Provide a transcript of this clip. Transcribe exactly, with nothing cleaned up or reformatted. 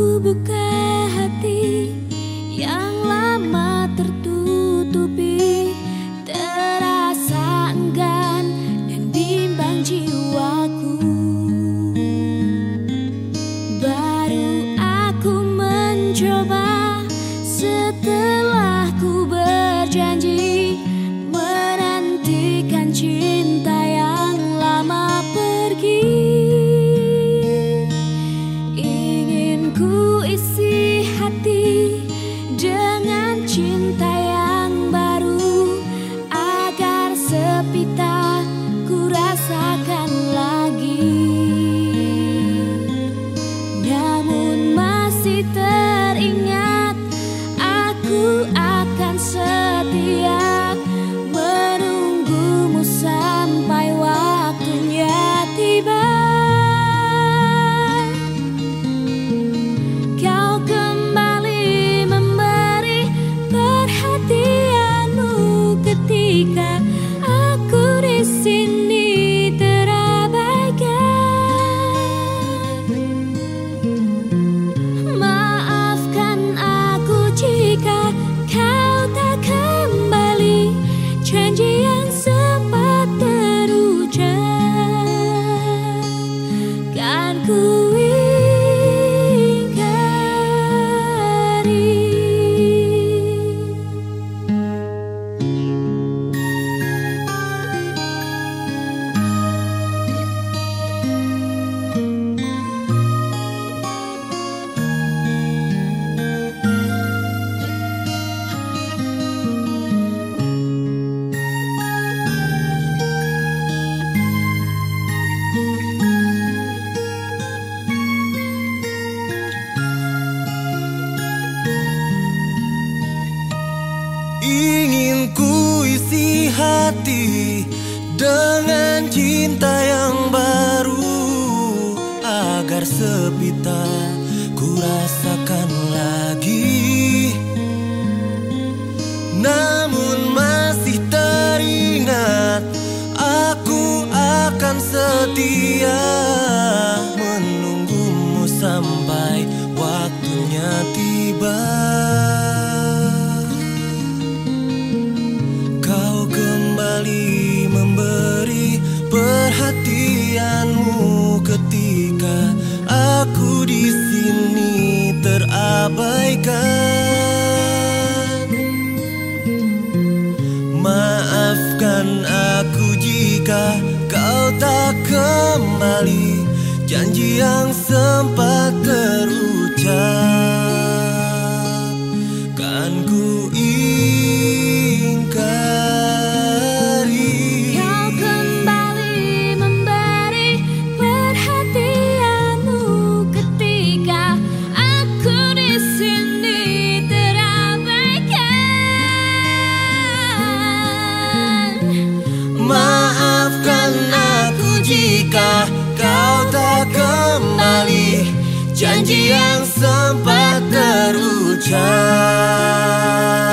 buka hati yang lama tertutupi, terasa enggan dan bimbang jiwaku. Baru aku mencoba setelah ku berjanji menantikan cinta yang lama pergi. Ingin ku isi hati dengan cinta yang baru, agar sepi tak ku rasakan lagi. Namun masih teringat, aku akan setia menunggumu sampai waktunya tiba. Kau kembali memberi perhatianmu ketika aku di sini terabaikan. Maafkan aku jika kau tak kembali, janji yang sempat terucap kan ku Ingin ku isi hati dengan cinta yang baru, agar sepi tak ku rasakan lagi. Namun masih teringat, aku akan setia menunggumu sampai waktunya tiba. Memberi perhatianmu ketika aku di sini terabaikan. Maafkan aku jika kau tak kembali, janji yang sempat terucap kan ku jika kau tak kembali, janji yang sempat terucap.